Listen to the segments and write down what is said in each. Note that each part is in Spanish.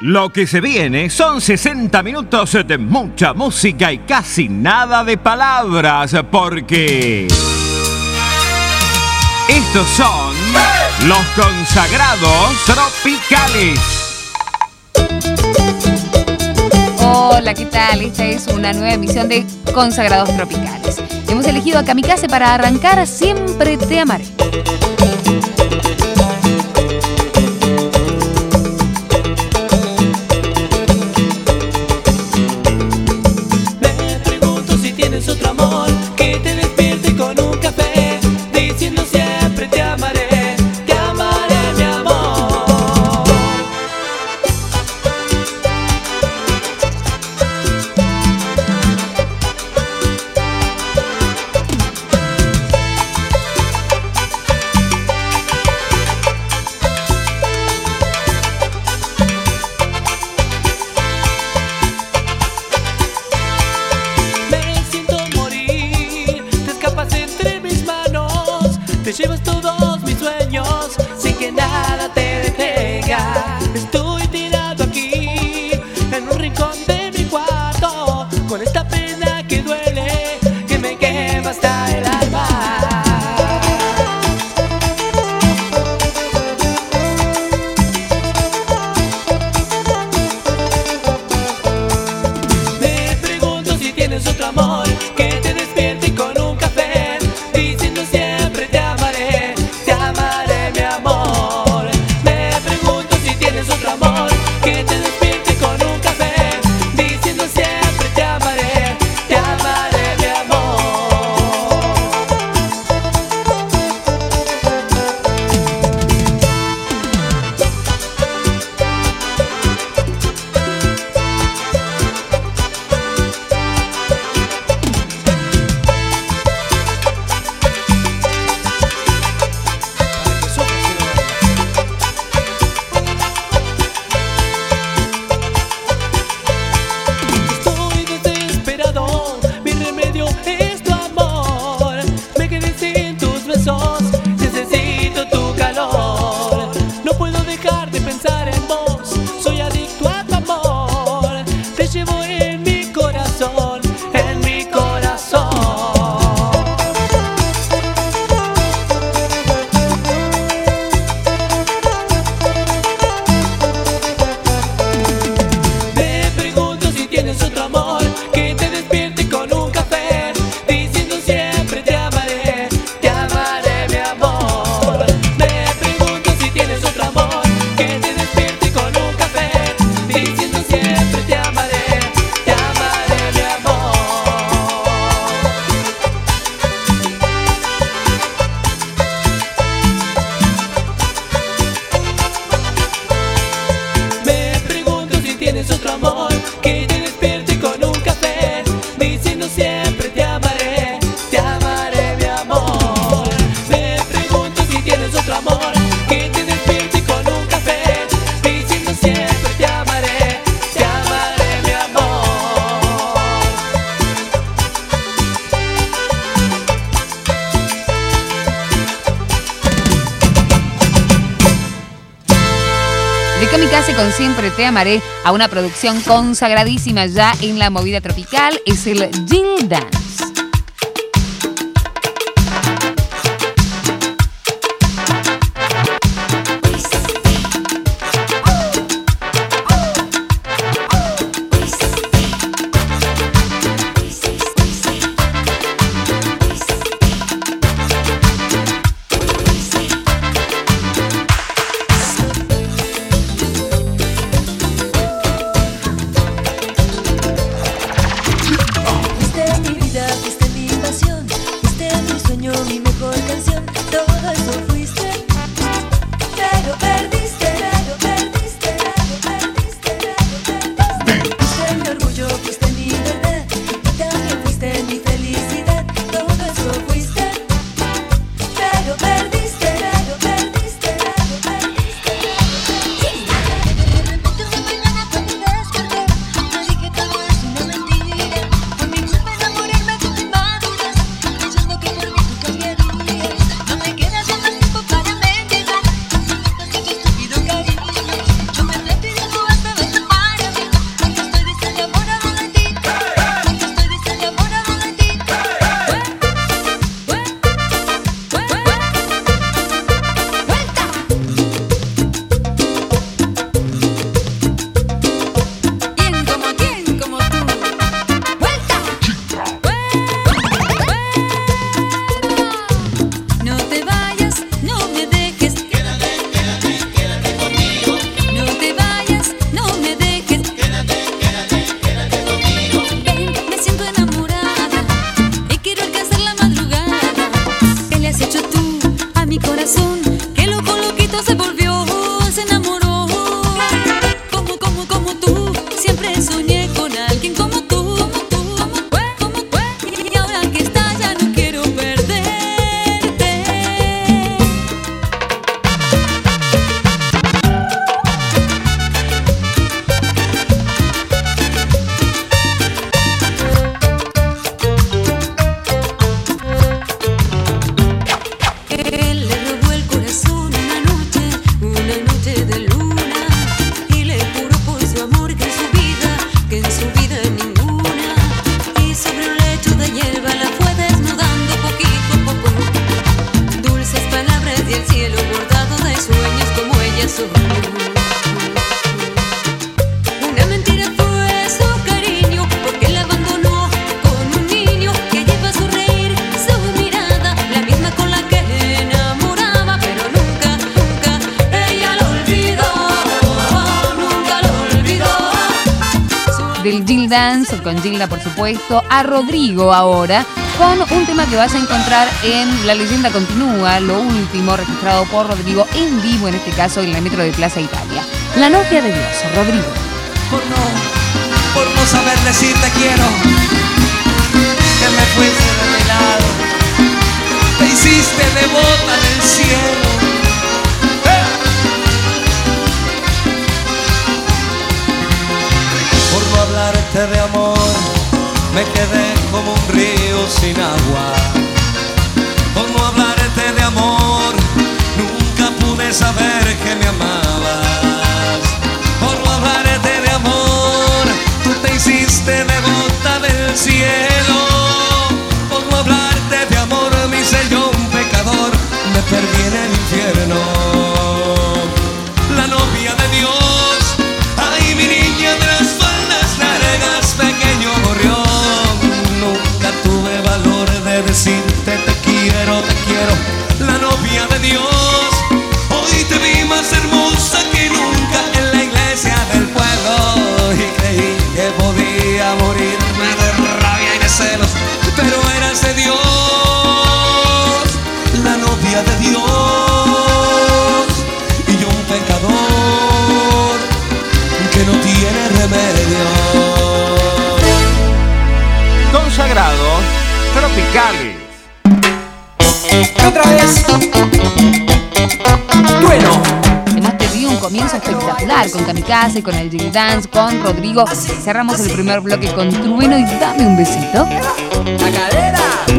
Lo que se viene son 60 minutos de mucha música y casi nada de palabras, porque estos son los consagrados tropicales. Hola, ¿qué tal? Esta es una nueva emisión de Consagrados Tropicales. Hemos elegido a Kamikaze para arrancar Siempre te amaré. Me pregunto si tienes otro amor que te despierte con un café, diciendo siempre te amaré, mi amor. Te llevas todos mis sueños sin que nada te detenga. Estoy tirado aquí en un rincón de mi cuarto, con esta pena que duele, que me quema hasta el alma. Me pregunto si tienes otro amor que te despierte con un café, diciendo siempre te amaré, mi amor. Me pregunto si tienes otro amor que te despierte con un café, diciendo siempre te amaré, mi amor. Estoy desesperado, mi remedio es tu amor. Me quedé sin tus besos, necesito tu calor. No puedo dejar de pensar en vos, soy adicto a tu amor. Te llevo en mi corazón, en mi corazón. Me pregunto si tienes otro amor que te despierte con un café, diciendo siempre te amaré, mi amor. Me pregunto si tienes otro amor que te despierte con un café, diciendo siempre te amaré, mi amor. Me pregunto si tienes otro amor que te despierte con un café, diciendo siempre te amaré, mi amor. Me pregunto si tienes otro amor que te despierte con un café, diciendo siempre te amaré, mi amor. De Kamikaze con Siempre te amaré a una producción consagradísima ya en la movida tropical, es el Jingle Dance. Fuiste mi vida, Dance con Gilda, por supuesto, a Rodrigo ahora, con un tema que vas a encontrar en La Leyenda Continúa, lo último registrado por Rodrigo en vivo, en este caso en la Metro de Plaza Italia. La novia de Dios, Rodrigo. Por no saber decir te quiero, que me fuiste de mi lado, te hiciste devota del cielo. Por no hablarte de amor, me quedé como un río sin agua. Por no hablarte de amor, nunca pude saber que me amabas. Por no hablarte de amor, tú te hiciste devota del cielo. Por no hablarte de amor, me hice yo un pecador, me perdí en el infierno. La novia de Dios, ay mi niña de las faldas largas, pequeño gorrión. Nunca tuve valor de decirte te quiero, te quiero. La novia de Dios, hoy te vi más hermosa que nunca en la iglesia del pueblo. Y creí que podía morirme de rabia y de celos, pero eras de Dios, la novia de Dios. Y yo un pecador que no tiene remedio. Consagrados tropicales. Otra vez, trueno. Hemos tenido un comienzo espectacular con Kamikaze, con el Jig Dance, con Rodrigo. Cerramos el primer bloque con Trueno y Dame un besito. La cadera.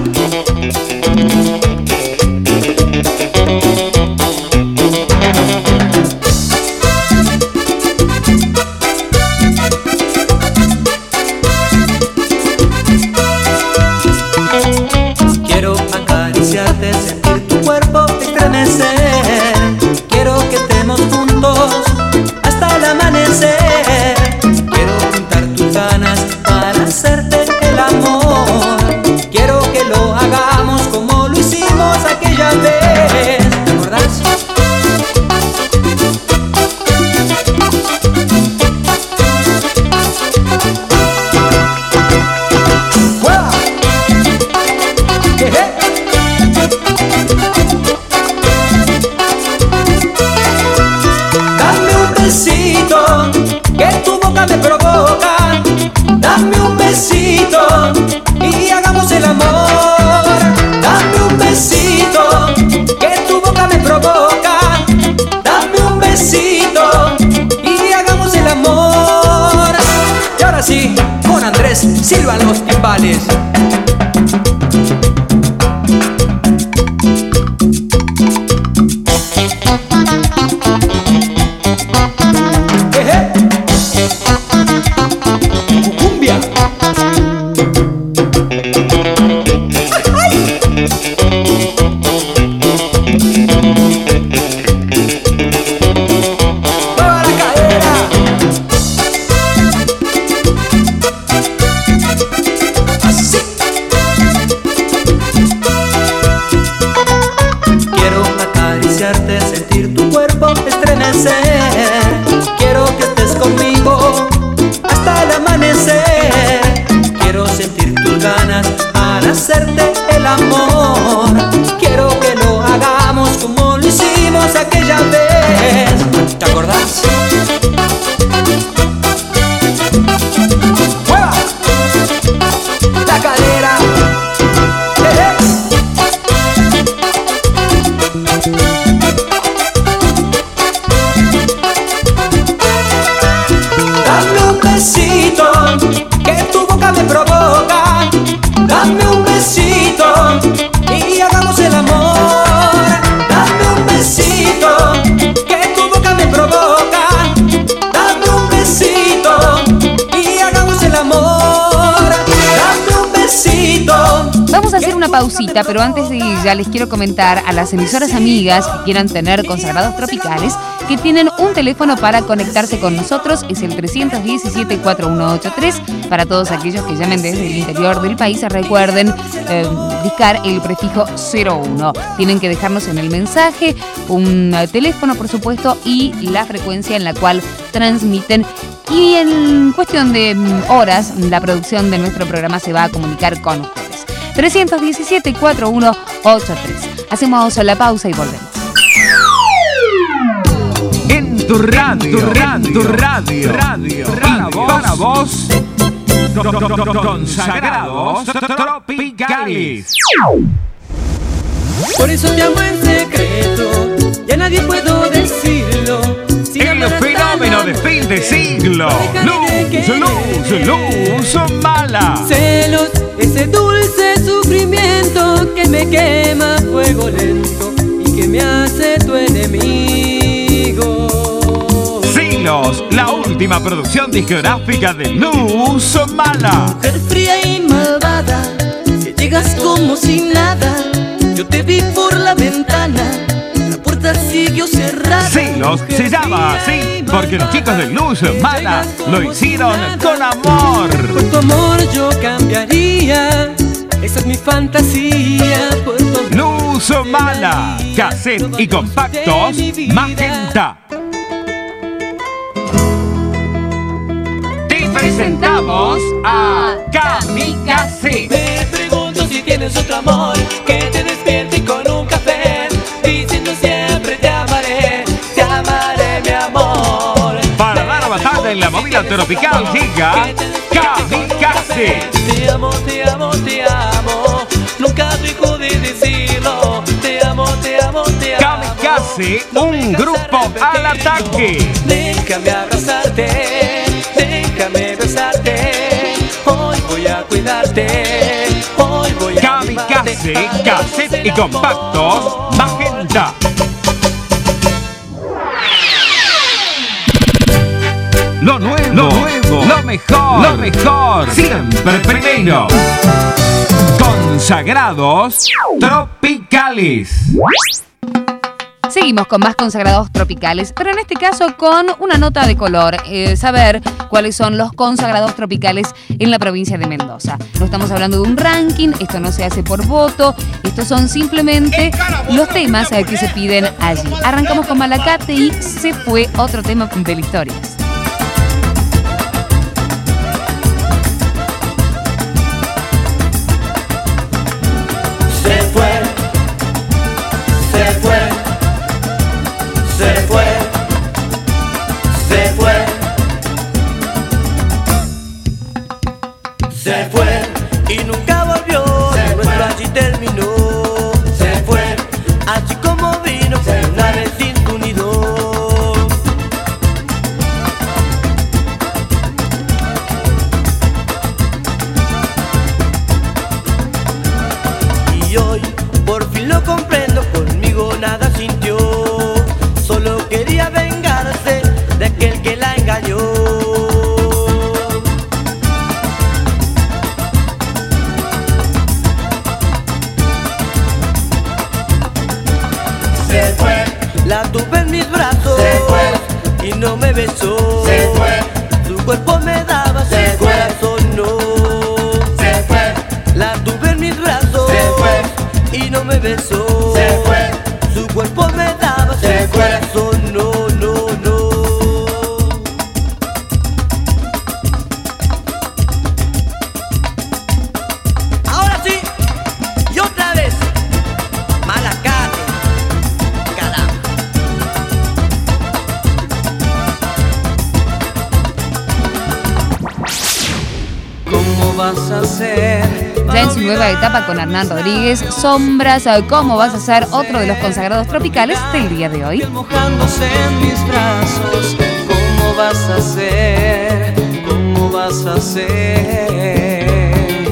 Quiero acariciarte, sentir tu cuerpo estremecer. Quiero que estemos juntos hasta el amanecer. Quiero juntar tus ganas para hacerte el amor. Quiero que lo hagamos como lo hicimos aquella vez. ¿Te acordás? ¡Juega! Dame un besito, que tu boca me provoca. Dame un besito y hagamos el amor. Dame un besito, que tu boca me provoca. Dame un besito y hagamos el amor. Y ahora sí, con Andrés silban los timbales. Cumbia. Mueva la cadera. Así. Quiero acariciarte, sentir tu cuerpo estremecer. Quiero que estés conmigo hasta el amanecer. Quiero sentir tus ganas al hacerte el amor. Quiero que lo hagamos como lo hicimos aquella vez. ¿Te acordás? ¡Mueva! La cadera. Dame un besito, que tu boca me provoca. Dame un besito y hagamos el amor. Dame un besito, que tu boca me provoca. Dame un besito y hagamos el amor. Dame un besito. Vamos a hacer una pausita, pero antes de ir ya les quiero comentar a las emisoras amigas que quieran tener consagrados tropicales que tienen un teléfono para conectarse con nosotros. Es el 317-4183. Para todos aquellos que llamen desde el interior del país, recuerden indicar el prefijo 01. Tienen que dejarnos en el mensaje un teléfono, por supuesto, y la frecuencia en la cual transmiten Y en cuestión de horas, la producción de nuestro programa se va a comunicar con ustedes. 317-4183. Hacemos la pausa y volvemos. En tu radio, para vos, consagrados tropicales. Por eso te amo en secreto, ya nadie puedo decirlo. El fenómeno de fin de siglo, Luz Mala. Celos, ese dulce sufrimiento que me quema a fuego lento y que me hace tu enemigo. Siglos, la última producción discográfica de Luz Mala. Mujer fría y malvada, que llegas como si nada. Yo te vi por la ventana, la puerta siguió cerrada. Siglos se llama así porque los chicos de Luz Mala lo hicieron con amor. Por tu amor yo cambiaría, esa es mi fantasía. Por tu amor Luz Mala, cassette y compactos Magenta. Te presentamos a Kamikaze. Me pregunto si tienes otro amor que te despierte con un café, diciendo siempre te amaré mi amor. Para dar batalla en la movida tropical llega Kamikaze. Te amo, te amo, te amo, nunca dejo de decirlo. Te amo, te amo, te amo. Kamikaze, un grupo al ataque. Déjame abrazarte, déjame besarte. Hoy voy a cuidarte, hoy voy a Kamikaze, cassette y compactos Magenta. Lo nuevo, lo mejor, siempre primero. Consagrados tropicales. Seguimos con más consagrados tropicales, pero en este caso con una nota de color, saber cuáles son los consagrados tropicales en la provincia de Mendoza. No estamos hablando de un ranking, esto no se hace por voto, estos son simplemente los temas que se piden allí. Arrancamos con Malacate y Se Fue, otro tema de la historia. Se fue, se fue, se fue, se fue, se fue y nunca volvió. Nuestro allí terminó. Se fue, así como vino, una vez sin tu nido. Y hoy por fin lo comprendo, conmigo nada sintió. Solo quería vengarse de aquel que la engañó. Se fue, la tuve en mis brazos. Se fue, y no me besó. Se fue, su cuerpo me daba, su corazón no. Se fue, la tuve en mis brazos. Se fue, y no me besó. Se fue, su cuerpo me daba, su corazón no, no, no. Ahora sí, y otra vez, Malacate, caramba. ¿Cómo vas a hacer? Ya en su nueva etapa con Hernán Rodríguez, Sombras, ¿cómo vas a ser? Otro de los consagrados tropicales del día de hoy. Mojándose en mis brazos, ¿cómo vas a hacer? ¿Cómo vas a hacer?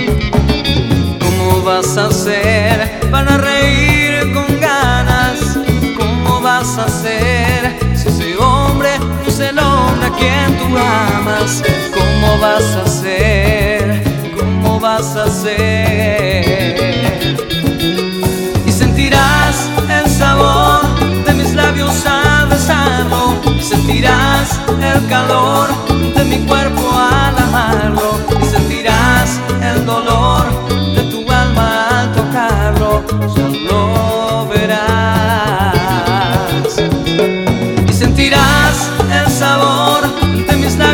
¿Cómo vas a hacer para reír con ganas? ¿Cómo vas a hacer si ese hombre no es el hombre a quien tú amas? ¿Cómo vas a hacer? ¿Cómo vas a hacer? Y sentirás el sabor de mis labios al besarlo, y sentirás el calor de mi cuerpo al amarlo, y sentirás el dolor de tu alma al tocarlo, ya lo verás. Y sentirás el sabor de mis labios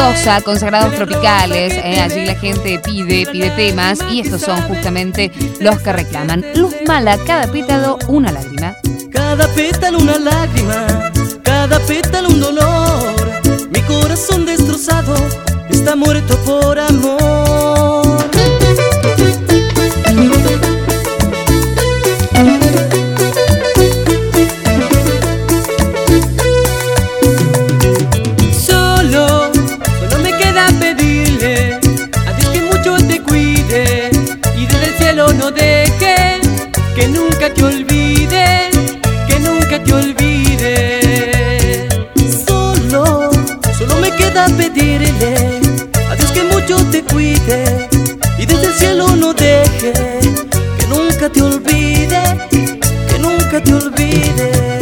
Mendoza, Consagrados Tropicales. Allí la gente pide temas y estos son justamente los que reclaman. Luz Mala, cada pétalo una lágrima. Cada pétalo una lágrima, cada pétalo un dolor. Mi corazón destrozado está muerto por amor. Solo me queda pedirle a Dios que mucho te cuide y desde el cielo no deje que nunca te olvide, que nunca te olvide. Solo me queda pedirle a Dios que mucho te cuide y desde el cielo no deje que nunca te olvide, que nunca te olvide.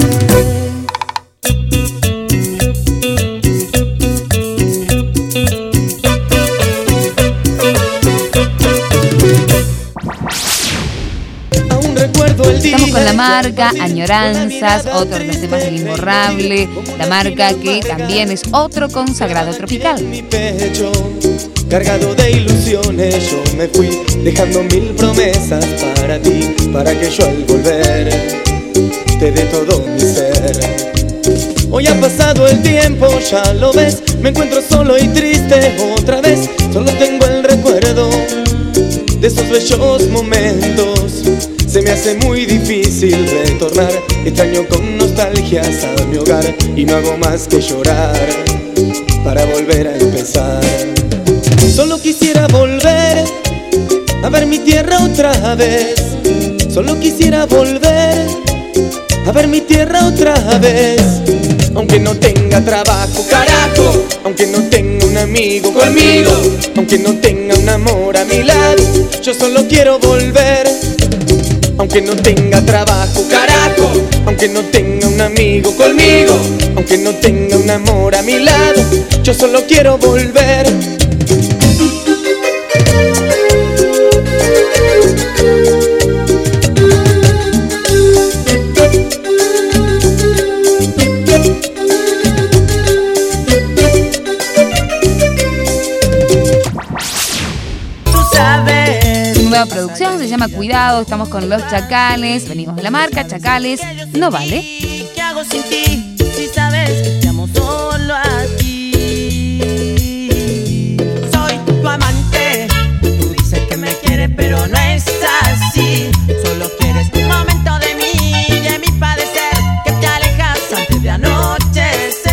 Estamos con La Marca, Añoranzas, otro de los temas del Imborrable. La Marca, que también es otro consagrado tropical. Mi pecho, cargado de ilusiones, yo me fui dejando mil promesas para ti, para que yo al volver te dé todo mi ser. Hoy ha pasado el tiempo, ya lo ves, me encuentro solo y triste otra vez. Solo tengo el recuerdo de esos bellos momentos. Se me hace muy difícil retornar, extraño con nostalgias a mi hogar y no hago más que llorar para volver a empezar. Solo quisiera volver a ver mi tierra otra vez. Solo quisiera volver a ver mi tierra otra vez. Aunque no tenga trabajo, carajo, aunque no tenga un amigo conmigo, aunque no tenga un amor a mi lado, yo solo quiero volver. Aunque no tenga trabajo, carajo, aunque no tenga un amigo conmigo, aunque no tenga un amor a mi lado, yo solo quiero volver. Nueva producción, se llama Cuidado. Estamos con Los Chacales, venimos de La Marca, Chacales, No Vale. ¿Qué hago sin ti? Si sabes que te amo solo a ti. Soy tu amante, tú dices que me quieres pero no es así. Solo quieres un momento de mí, de mi padecer, que te alejas antes de anochecer.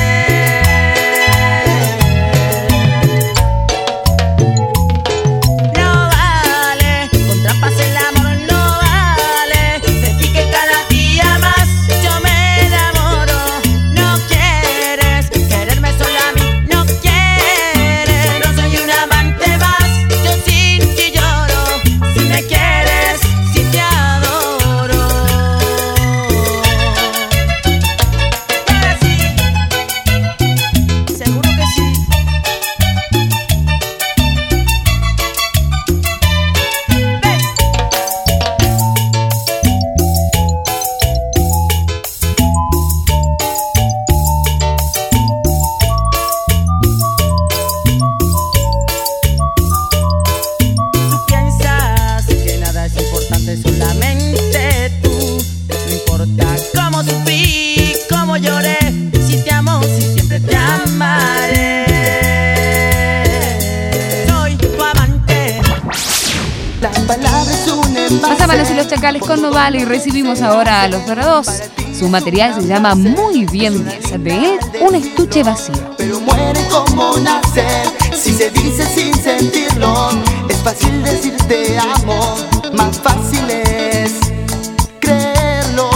Pasaban Los Chacales con No Vale y recibimos ahora a Los Dorados. Su material se llama Muy Bien 10, de él Un Estuche Vacío. Pero muere como nacer, si se dice sin sentirlo. Es fácil decir te amo, más fácil es creerlo.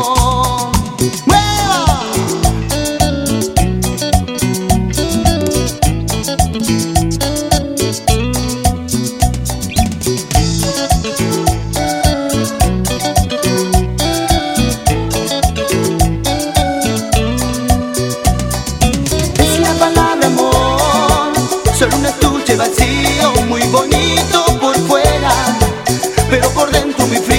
Solo un estuche vacío, muy bonito por fuera, pero por dentro muy frío.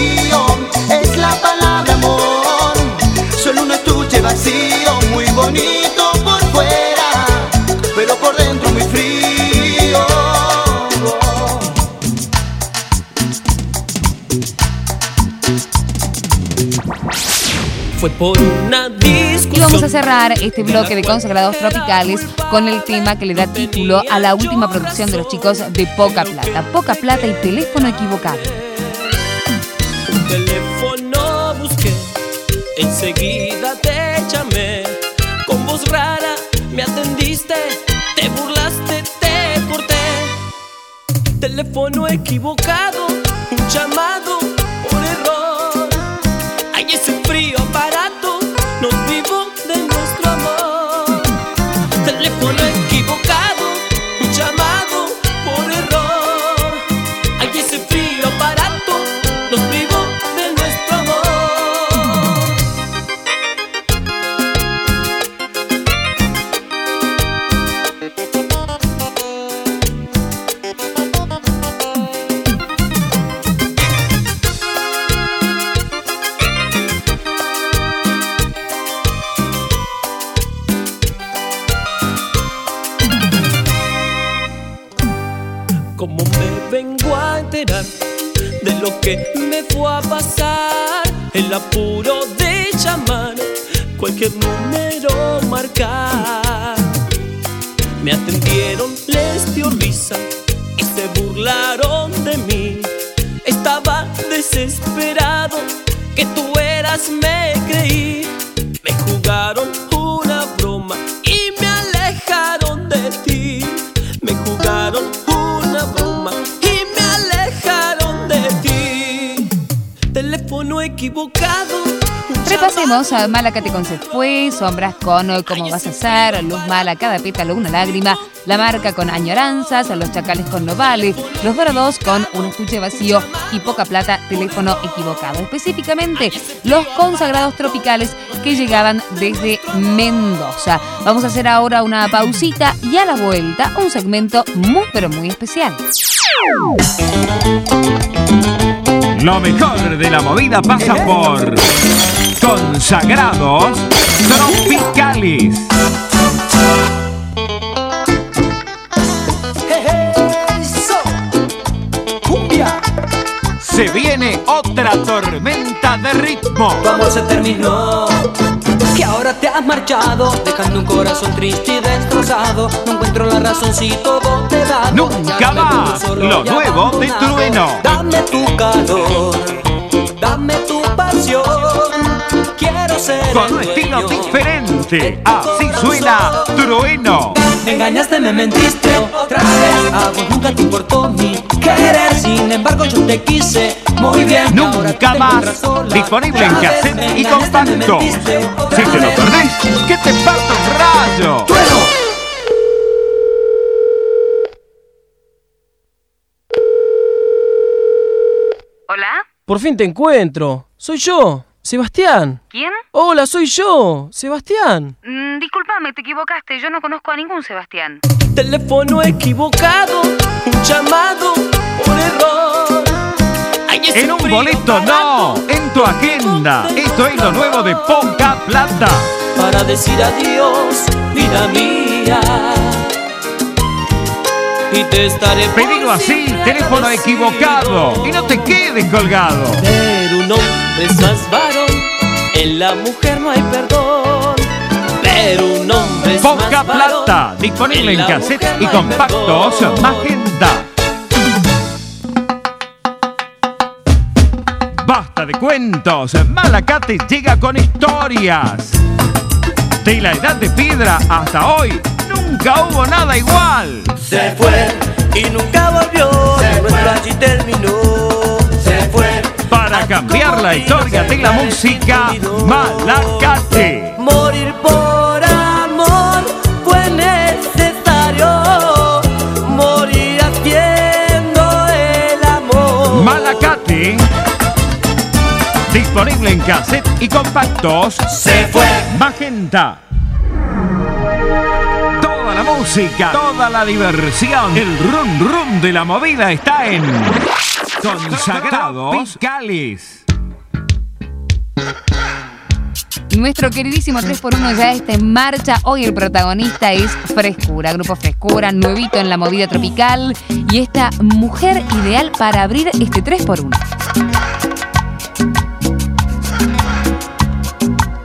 fue por una discusión. Y vamos a cerrar este bloque de Consagrados Tropicales con el tema que le da título a la última producción de los chicos de Poca Plata. Poca Plata y Teléfono Equivocado. Un teléfono busqué, enseguida te llamé. Con voz rara me atendiste, te burlaste, te corté. Teléfono equivocado, un llamado por error. Ay, ese frío aparato nos privó de nuestro amor. Teléfono equivocado, un llamado por error. Ay, ese frío aparato nos privó de nuestro amor. ¿Cómo me vengo a enterar de lo que me fue a pasar? El apuro de llamar, cualquier número marcar. Me atendieron, les dio risa y se burlaron de mí. Estaba desesperado, que tú eras, me creí. Me jugaron una broma y me alejaron de ti. Me jugaron una broma y me alejaron de ti. Teléfono equivocado. Repasemos a Malacate con Se Fue, Sombras con Cómo Vas a Ser, Luz Mala, Cada Pétalo Una Lágrima, La Marca con Añoranzas, Los Chacales con No Vale, Los Dorados con Un Estuche Vacío y Poca Plata, Teléfono Equivocado. Específicamente, los Consagrados Tropicales que llegaban desde Mendoza. Vamos a hacer ahora una pausita y a la vuelta un segmento muy pero muy especial. Lo mejor de la movida pasa por Consagrados Tropicales. Cumbia. Se viene otra tormenta de ritmo. Tu amor se terminó, que ahora te has marchado, dejando un corazón triste y destrozado. No encuentro la razón si todo te da. Nunca más, lo nuevo de Trueno. Dame tu calor, dame tu pasión. Quiero ser Con un estilo diferente, así suena Trueno. Me engañaste, me mentiste otra vez. A vos nunca te importó mi querer. Sin embargo yo te quise muy bien. Nunca más, disponible en cassette y compacto. Si te lo perdés, que te parta un rayo. ¿Hola? Por fin te encuentro. Soy yo, Sebastián. ¿Quién? Hola, soy yo, Sebastián. Discúlpame, te equivocaste. Yo no conozco a ningún Sebastián. Teléfono equivocado, un llamado por error. Ay, ese En un frío boleto no, en tu agenda. Esto es lo nuevo de Poca Plata. para decir adiós, vida mía. Y te estaré por Pedilo así, siempre teléfono agradecido. equivocado. Y no te quedes colgado. Pero un hombre es más varón, en la mujer no hay perdón. Pero un hombre es Poca más varón, Plata, disponible en la cassette mujer y no hay compactos perdón. Magenta. Basta de cuentos, Malacate llega con historias. De la edad de piedra hasta hoy, nunca hubo nada igual. Se fue y nunca volvió, nuestro allí terminó. Se fue Para cambiar la historia de la música, Malacate. morir por amor fue necesario, morir haciendo el amor. Malacate. Disponible en cassette y compactos. Se fue. Magenta. Toda la música, toda la diversión, el rum rum de la movida está en Consagrados Tropicales. Nuestro queridísimo 3x1 ya está en marcha. Hoy el protagonista es Frescura, Grupo Frescura, nuevito en la movida tropical. Y esta mujer ideal para abrir este 3x1.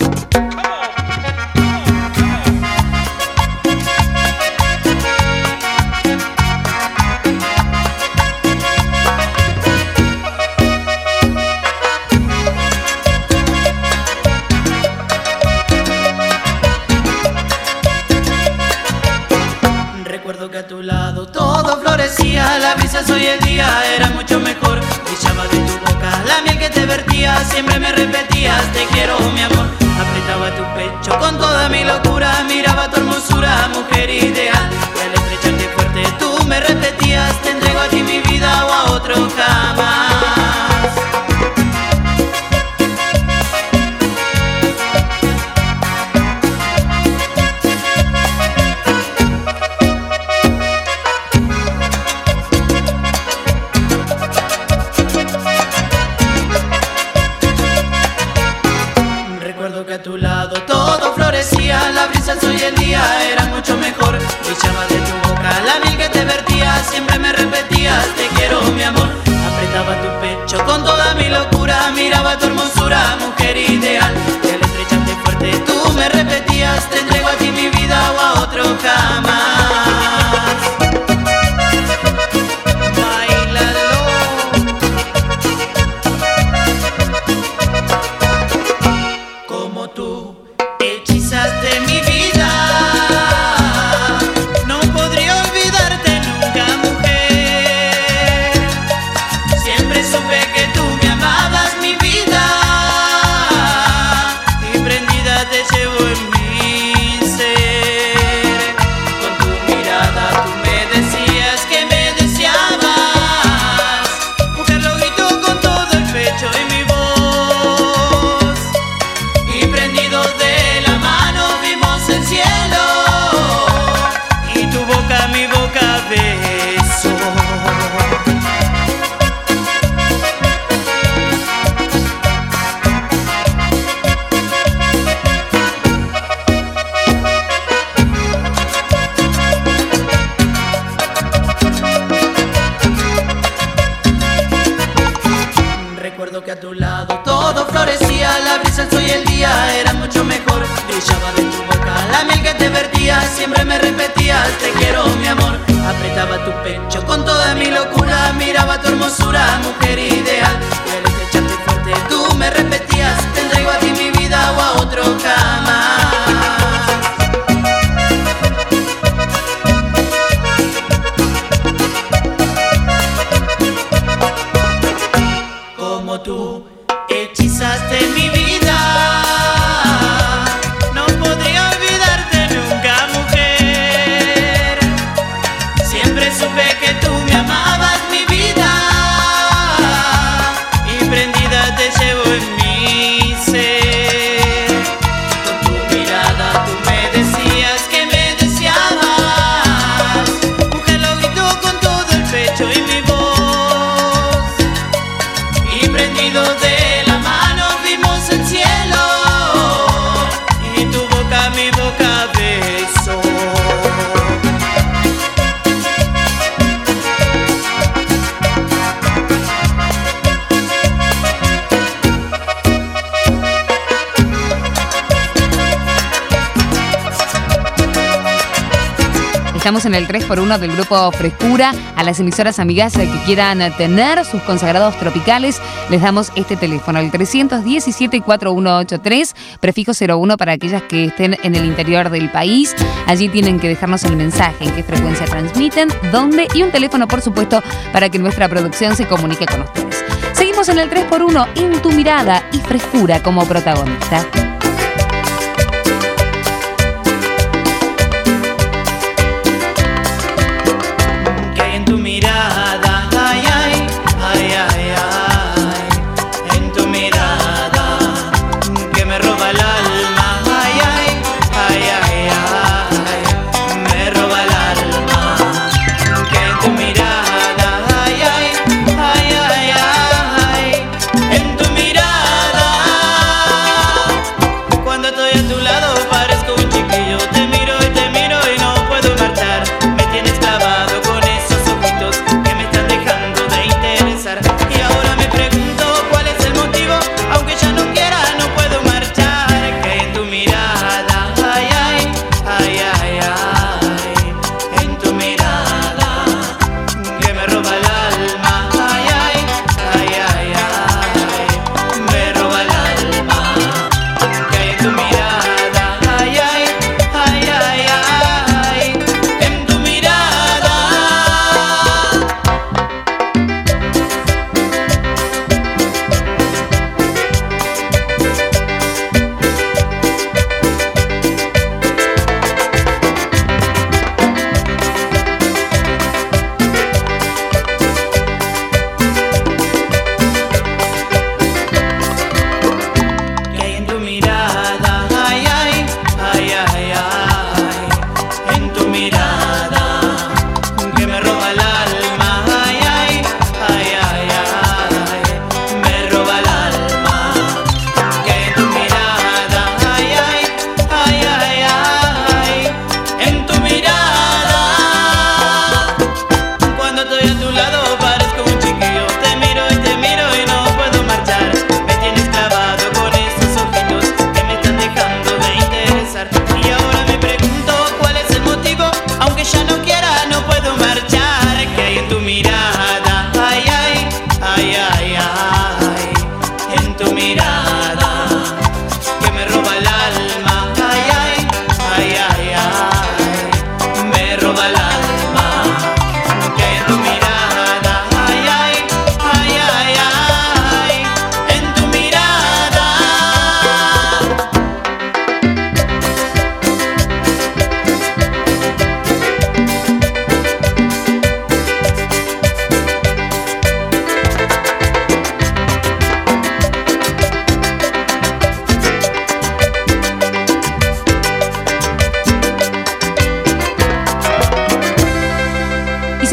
brisa hoy el día era mucho mejor. Brillaba de tu boca la miel que te vertía. Siempre me repetías, te quiero mi amor. Apretaba tu pecho con toda mi locura. Miraba tu hermosura, mujer ideal. Y al estrecharte fuerte tú me repetías, te entrego a ti mi vida o a otro jamás. Que a tu lado todo florecía, la brisa hoy el día era mucho mejor. Brillaba de tu boca la miel que te vertía. Siempre me repetías, te quiero mi amor. Apretaba tu pecho con toda mi locura. Miraba tu hermosura, mujer ideal. Y al estrecharte fuerte tú me repetías, te entrego a ti mi vida o a otro jamás. Báilalo. Como tú hechizaste mi vida, no podría olvidarte nunca, mujer. Siempre supe que tú me amabas, mi vida, y prendida te llevo en mi ser. Con tu mirada tú me decías que me deseabas. Mujer, lo grito con todo el pecho y mi voz. Y prendidos de la mano vimos el cielo, y tu boca mi boca besó. Recuerdo que a tu lado todo florecía, la brisa hoy el día era mucho mejor. Brillaba de tu boca la miel que te vertía. Siempre me repetías, te quiero mi amor. Apretaba tu pecho con toda mi locura. Miraba tu hermosura, mujer ideal. Y al estrecharte fuerte tú me repetías, te entrego a ti mi vida o a otro jamás. Como tú hechizaste mi vida, no podría olvidarte nunca, mujer. Siempre supe que tú me amabas, mi vida, y prendida te llevo en mi ser. Con tu mirada tú me decías que me deseabas. Mujer, lo grito con todo el pecho y mi voz. Y prendidos de la mano vimos el cielo, y tu boca mi boca besó. Estamos en el 3x1 del grupo Frescura. A las emisoras amigas que quieran tener sus consagrados tropicales, les damos este teléfono, el 317-4183, prefijo 01 para aquellas que estén en el interior del país. Allí tienen que dejarnos el mensaje, en qué frecuencia transmiten, dónde, y un teléfono, por supuesto, para que nuestra producción se comunique con ustedes. Seguimos en el 3x1, en tu mirada y Frescura como protagonista. Tu mirada, ay, ay, ay, ay, ay, en tu mirada que me roba el alma, ay, ay, ay, ay, ay, me roba el alma, que en tu mirada, ay, ay, ay, ay, ay, en tu mirada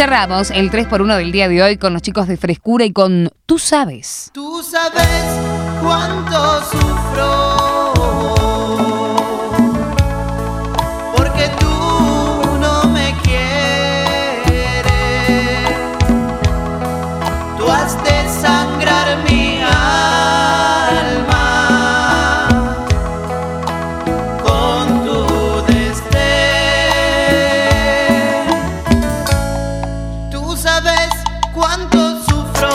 Cerramos el 3x1 del día de hoy con los chicos de Frescura y con Tú Sabes. Tú sabes cuánto sufro, porque tú no me quieres. Tú has de sangrar mi alma con tu desdén. Tú sabes cuánto sufro,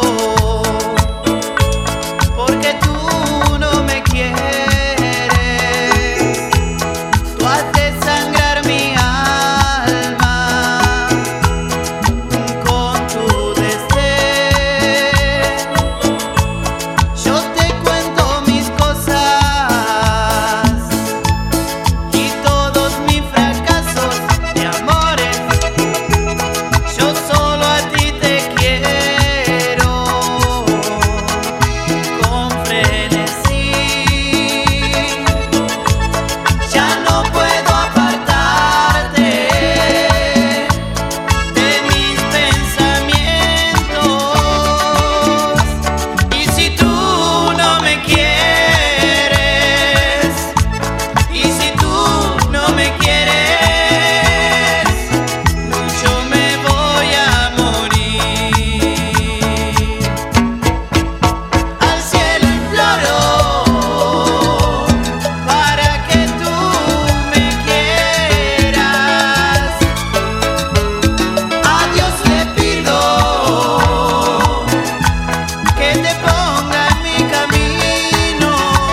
porque tú no me quieres. Tú has de sangrar mi alma con tu desdén. Yo te cuento mis cosas y todos mis fracasos de amores. Yo solo a ti te quiero con frenesí. Ya no puedo apartarte de mis pensamientos. Y si tú no me quieres, y si tú no me quieres, yo me voy a morir. Al cielo imploro para que tú me quieras. A Dios le pido que te ponga en mi camino.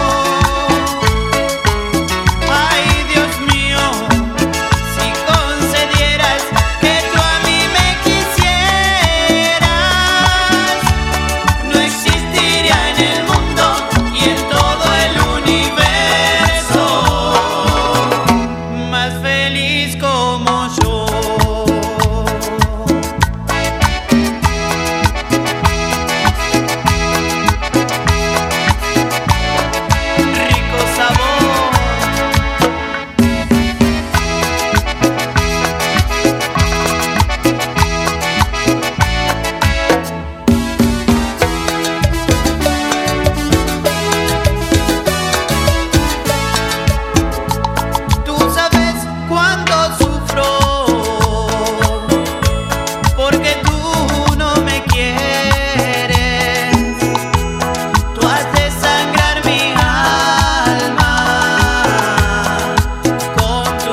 Ay, Dios mío, si concedieras que tú a mí me quisieras, no existiría en el mundo y en todo el universo más feliz como yo. Rico sabor. Tú sabes cuánto sufro, porque tú no me quieres. Tú has de sangrar mi alma con tu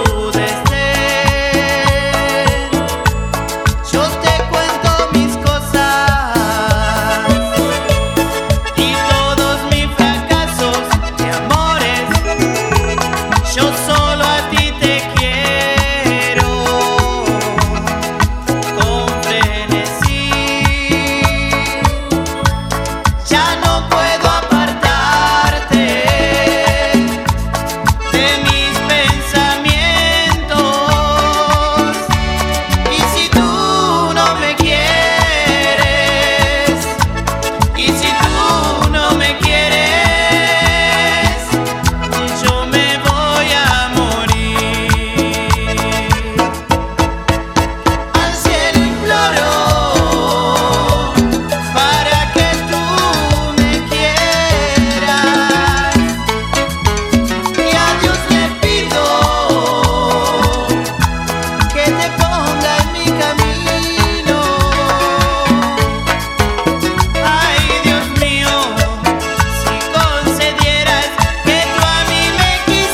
desdén. Yo te cuento mis cosas y todos mis fracasos de amores. Yo solo a ti te quiero con frenesí. Ya no puedo apartarte de mis pensamientos. Y si tú no me quieres, y si tú no me quieres, yo me voy a morir. Al cielo imploro para que tú me quieras. Y a Dios le pido que te ponga en mi camino. Ay, Dios mío, si concedieras que tú a mí me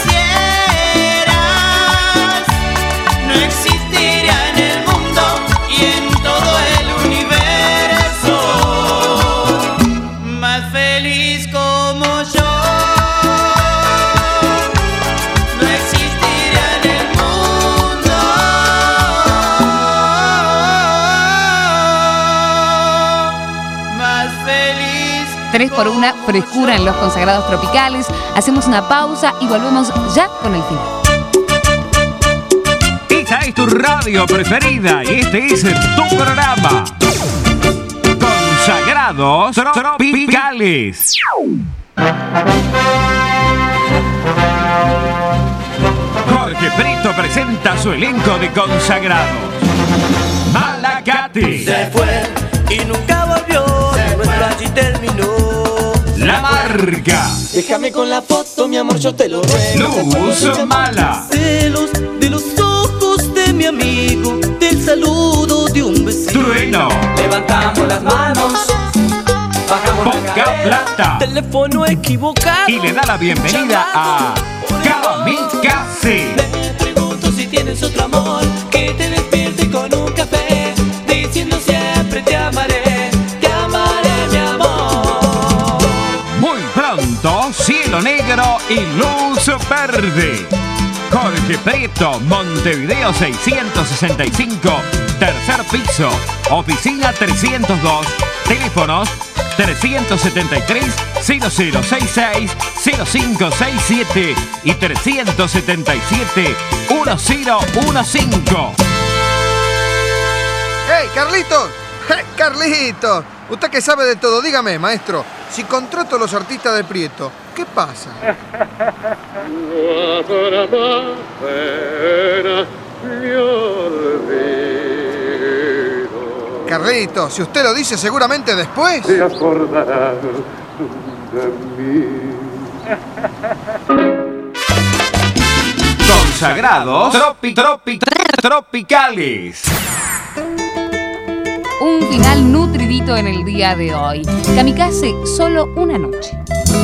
quisieras, no existiría en el mundo y en todo el universo más feliz como yo. No existiría en el mundo más feliz. 3x1, Frescura en los consagrados tropicales. Hacemos una pausa y volvemos ya con el final. Esta es tu radio preferida y este es tu programa. Consagrados Tropicales. Jorge Brito presenta su elenco de consagrados. Malaca Malacate. Se fue y nunca volvió, nuestro allí terminó. La Marca. Déjame con la foto, mi amor, yo te lo ruego. Luz Mala. Celos de los ojos de mi amigo, del saludo de un vecino. Trueno. Levantamos las manos, bajamos la Poca cadera. Plata. Teléfono equivocado. Y le da la bienvenida a Kamikaze. Me pregunto si tienes otro amor que te despierte con un café, diciendo siempre te amaré, mi amor. Muy pronto, Cielo Negro y Luz Verde. Jorge Prieto, Montevideo 665, tercer piso, oficina 302, teléfonos 373-0066-0567 y 377-1015. ¡Hey, Carlitos! ¡Hey, Carlitos! Usted que sabe de todo, dígame, maestro, si contrato a los artistas de Prieto, ¿qué pasa? Carlitos, si usted lo dice, seguramente después. Se acordará de mí. Consagrados tropicales. Un final nutridito en el día de hoy. Kamikaze, solo una noche.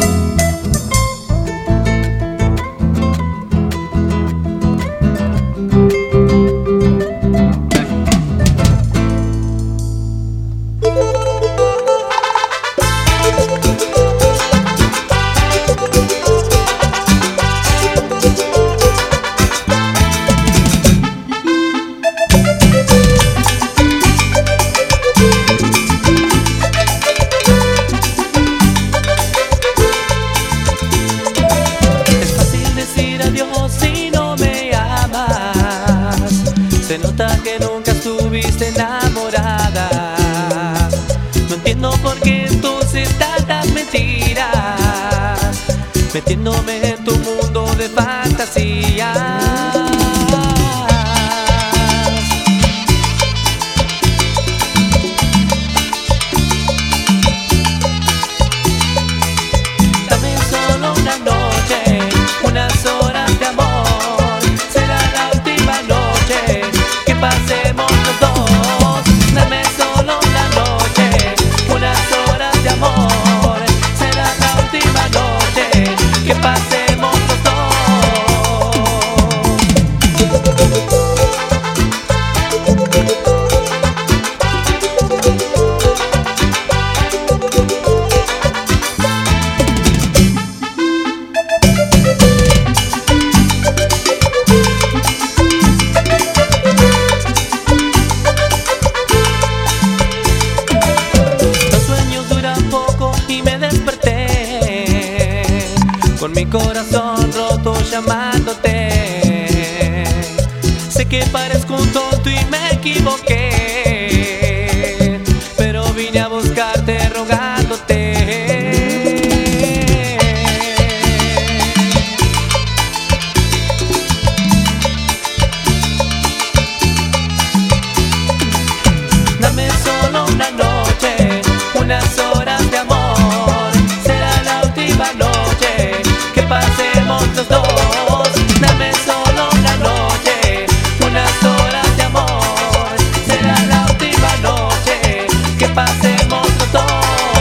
Metiéndome en tu mundo de fantasía. Dame solo una noche, unas horas de amor. Será la última noche que pasemos los dos. Dame solo una noche, unas horas de amor. Será la última noche que pasemos los dos. Los sueños duran poco y me desperté con mi corazón roto llamándote. Sé que parezco un tonto y me equivoqué, pero vine a buscarte rogándote. Dame solo una noche, unas horas de amor. Será la última noche que pasemos los dos. Dame solo una noche, unas horas de amor. Será la última noche que pasemos los dos.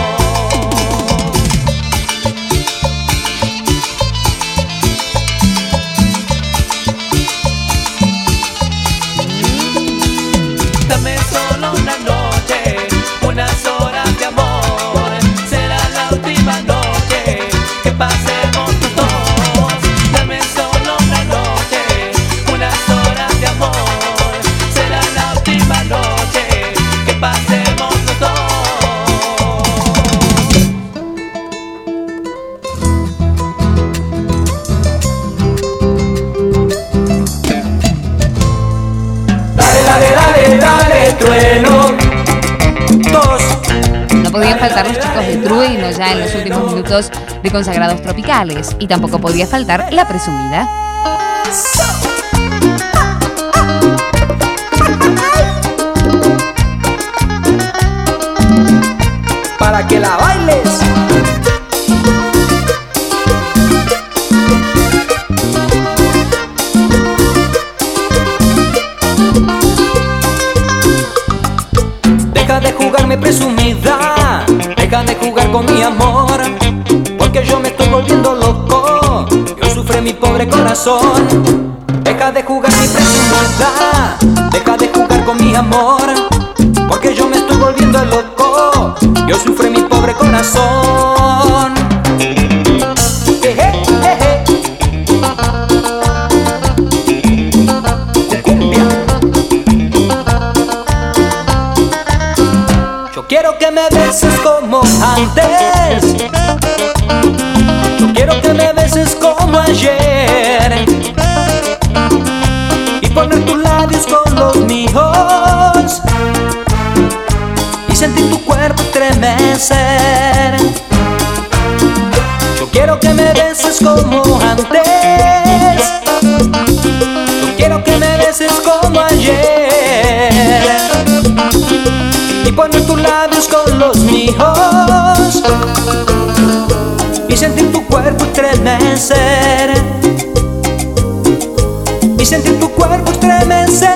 Dame solo una noche, unas horas de amor. Será la última noche que pasemos los dos. Dame solo una noche, unas horas de amor. Será la última noche que pasemos los dos. Dale, trueno. Dos. No podían faltar los chicos de Trueno ya en los últimos minutos de Consagrados Tropicales. Y tampoco podía faltar la presumida. pa' que la bailes. Deja de jugarme presumida, deja de jugar con mi amor, porque yo me estoy volviendo loco, yo sufre mi pobre corazón. Deja de jugar mi presumida, deja de jugar con mi amor, porque yo me estoy volviendo loco, yo sufre mi pobre corazón. Cumbia. Yo quiero que me beses como antes, yo quiero que me beses como ayer, y poner tus labios con los míos y sentir tu cuerpo estremecer. Yo quiero que me beses como antes, yo quiero que me beses como ayer, y poner tus labios con los míos y sentir tu cuerpo estremecer, y sentir tu cuerpo estremecer,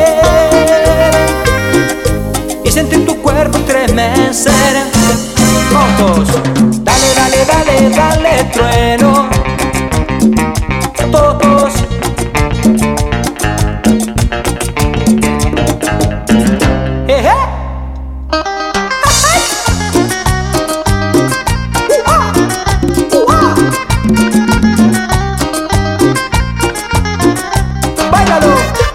y sentir tu cuerpo estremecer. Todos, dale, dale, dale, dale, trueno. Todos. Báilalo.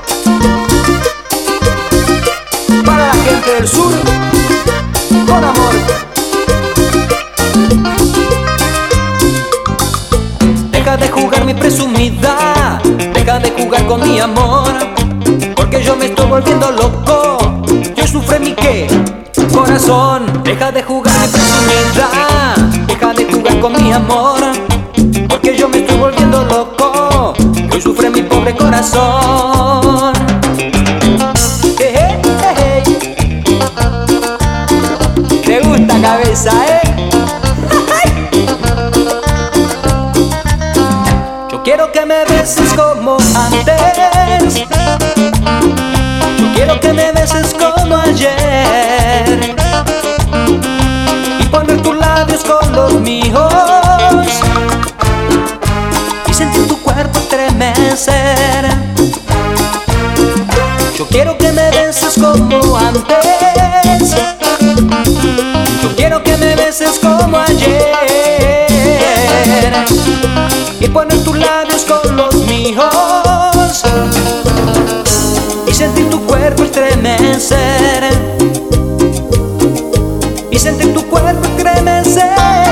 Para la gente del sur, con amor. Deja de jugar mi presumida, deja de jugar con mi amor, porque yo me estoy volviendo loco, yo sufre mi qué corazón. Deja de jugar mi presumida, deja de jugar con mi amor, porque yo me estoy volviendo loco, yo sufre mi pobre corazón. Te gusta cabeza, Yo quiero que me beses como antes, yo quiero que me beses como ayer, y poner tus labios con los míos y sentir tu cuerpo estremecer. Yo quiero que me beses como antes, yo quiero que me beses como ayer, y poner tus labios con los míos y sentir tu cuerpo estremecer, y sentir tu cuerpo estremecer,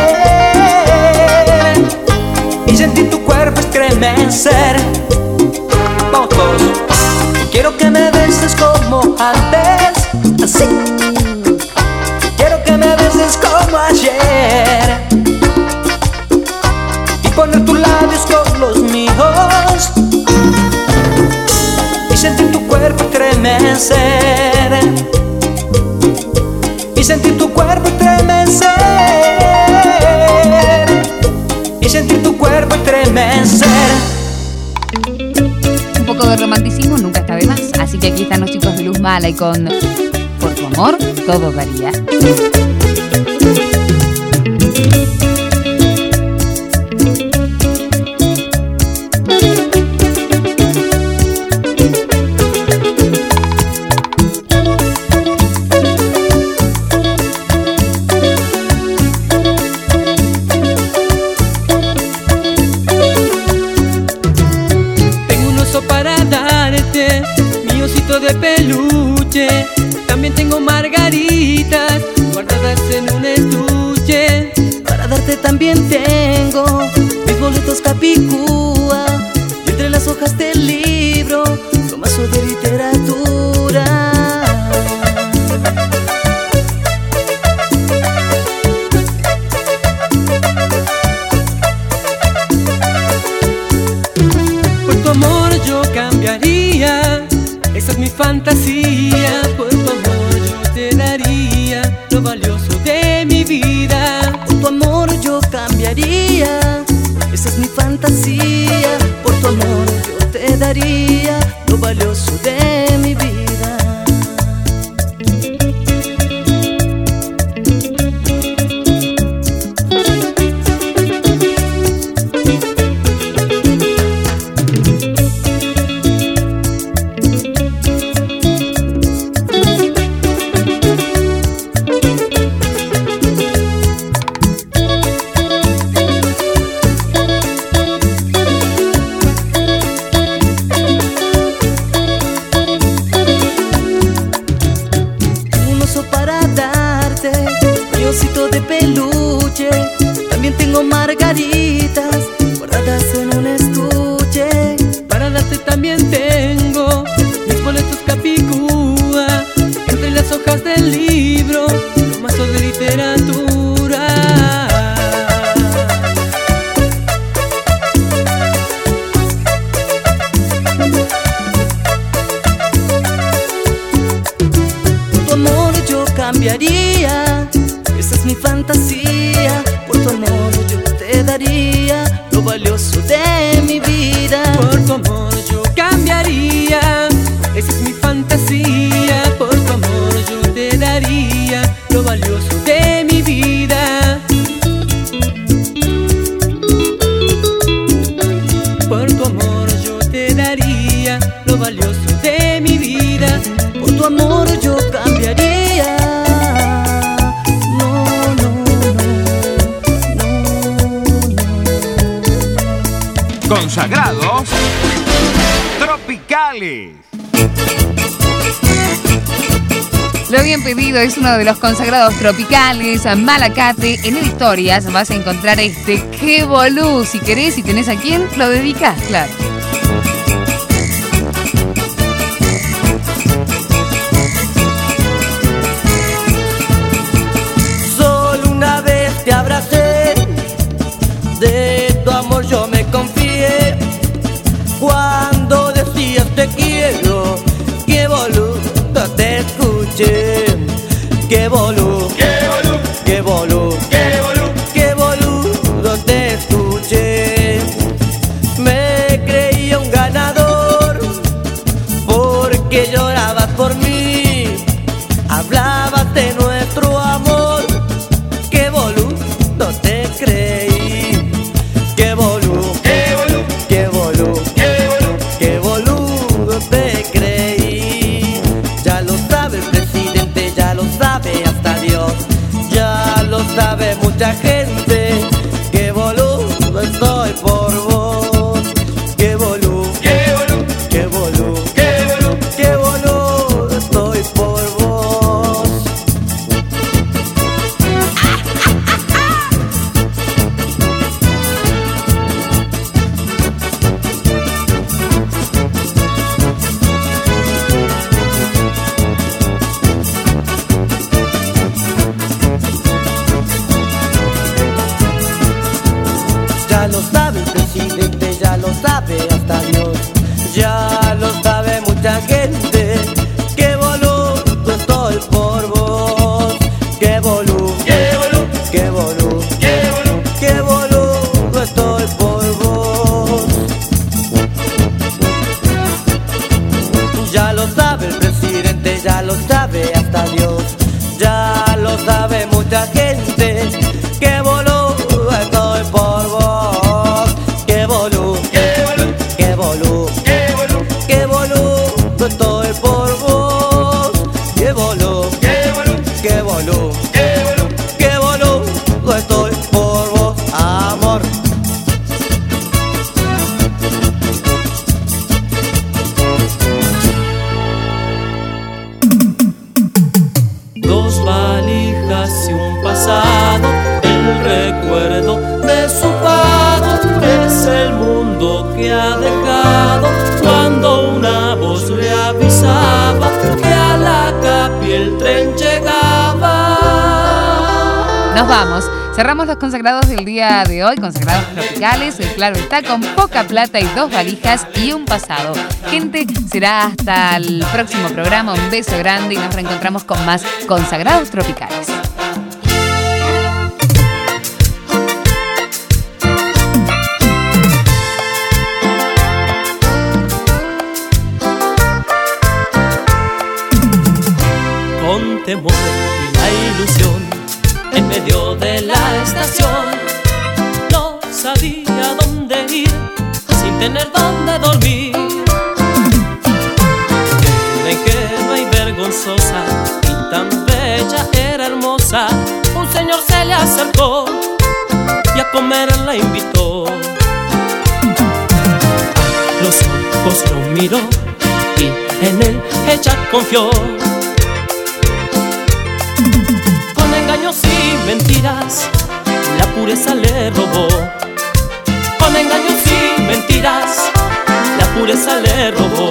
y sentir tu cuerpo estremecer. Vamos todos. Quiero que me beses como antes, así. Quiero que me beses como ayer, y poner tus labios con los míos y sentir tu cuerpo estremecer, y sentir tu cuerpo estremecer, y sentir tu cuerpo estremecer. Un poco de romanticismo nunca está de más, así que aquí están los chicos de Luz Mala y con Por tu amor todo varía. De peluche, también tengo margaritas guardadas en un estuche. Para darte también tengo mis boletos Capicúa, y entre las hojas del libro tomazo de literatura. Por tu amor yo cambiaría, esa es mi fantasía. Por tu amor yo te daría lo valioso de mi mi vida. Por tu amor yo cambiaría, esa es mi fantasía. Por tu amor yo te daría lo valioso de mi vida. De peluche, también tengo margaritas guardadas en un estuche. Para darte también tengo mis boletos Capicúa, entre las hojas del libro, los mazos de literatura. Por tu amor yo cambiaría, esa es mi fantasía. Por tu amor yo te daría lo valioso de mi vida. Por tu amor yo cambiaría, esa es mi fantasía. Por tu amor yo te daría lo valioso de mi vida. Por tu amor yo te daría lo valioso de mi vida. Por tu amor yo cambiaría. Consagrados tropicales. Lo bien pedido es uno de los consagrados tropicales, Malacate. En el Historias vas a encontrar este Qué Bolú. Si querés, si tenés a quién, lo dedicás, claro. Solo una vez te abracé, de tu amor yo me confié. Cuando decías te quiero, qué boludo te escuché. Qué boludo, qué boludo, qué boludo te escuché. Me creía un ganador porque llorabas por mí, hablabas de nuestro amor. Qué boludo te creí. Qué boludo, qué boludo, qué boludo te creí. Ya lo sabe el presidente, ya lo sabe hasta Dios, ya lo sabe mucha gente. Qué boludo estoy por vos. Qué boludo, qué boludo, qué boludo estoy por vos. Ya lo sabe el presidente, ya lo sabe hasta Dios, ya lo sabe mucha gente. Qué boludo estoy por vos. Qué boludo, qué boludo, qué boludo estoy por vos. Ya lo sabe el presidente, ya lo sabe hasta Dios, ya lo sabe mucha gente. Qué boludo estoy por vos. Qué boludo, qué boludo, qué boludo estoy por vos. Qué boludo, qué boludo, qué boludo estoy por vos, amor. Dos valijas y un pasado, el recuerdo de su pago. Es el mundo que ha dejado cuando una voz le avisaba que a la capi el tren llegaba. Nos vamos. Cerramos los consagrados del día de hoy, consagrados tropicales, claro está, con poca plata y 2 valijas y un pasado. Gente, será hasta el próximo programa. Un beso grande y nos reencontramos con más consagrados tropicales. estación. No sabía dónde ir sin tener dónde dormir. La ingenua y vergonzosa y tan bella era hermosa. Un señor se le acercó y a comer la invitó. Los ojos lo miró y en él ella confió. Con engaños y mentiras la pureza le robó. Con engaños y mentiras la pureza le robó.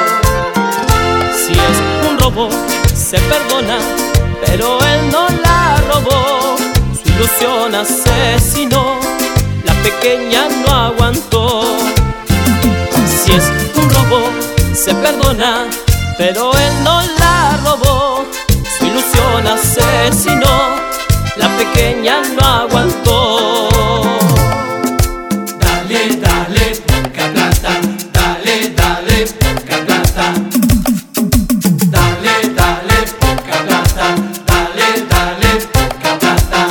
Si es un robo se perdona, pero él no la robó. Su ilusión asesinó, la pequeña no aguantó. Si es un robo se perdona, pero él no la robó. Su ilusión asesinó, la pequeña no aguantó. Dale, dale, poca plata. Dale, dale, poca plata. Dale, dale, poca plata. Dale, dale, poca plata.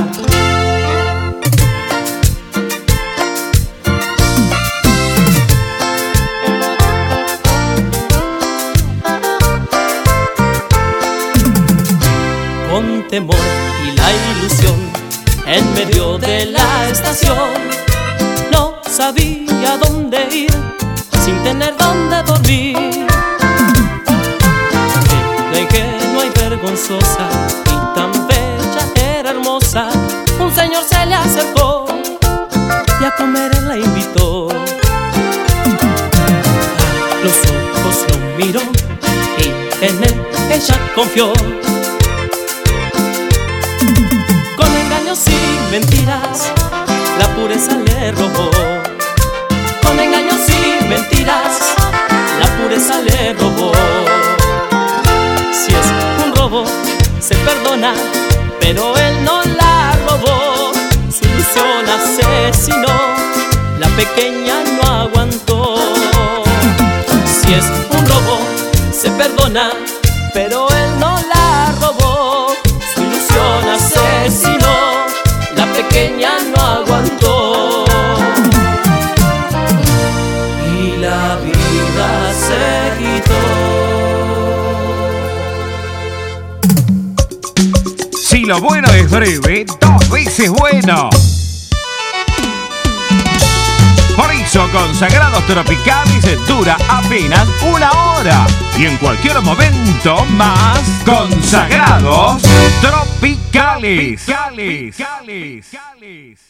Con temor y la ilusión en medio de la estación, no sabía dónde ir sin tener dónde dormir. La ingenua y vergonzosa y tan bella era hermosa. Un señor se le acercó y a comer la invitó. Los ojos lo miró y en él ella confió. Con engaños y mentiras la pureza le robó. Con engaños y mentiras la pureza le robó. Si es un robo se perdona, pero él no la robó. Su ilusión asesinó, la pequeña no aguantó. Si es un robo se perdona, pero él no la robó. Su ilusión asesinó, la pequeña no aguantó. Y la vida se quitó. Si lo bueno es breve, 2 veces bueno. Por eso Consagrados Tropicales dura apenas 1 hora. Y en cualquier momento más, Consagrados Tropicales.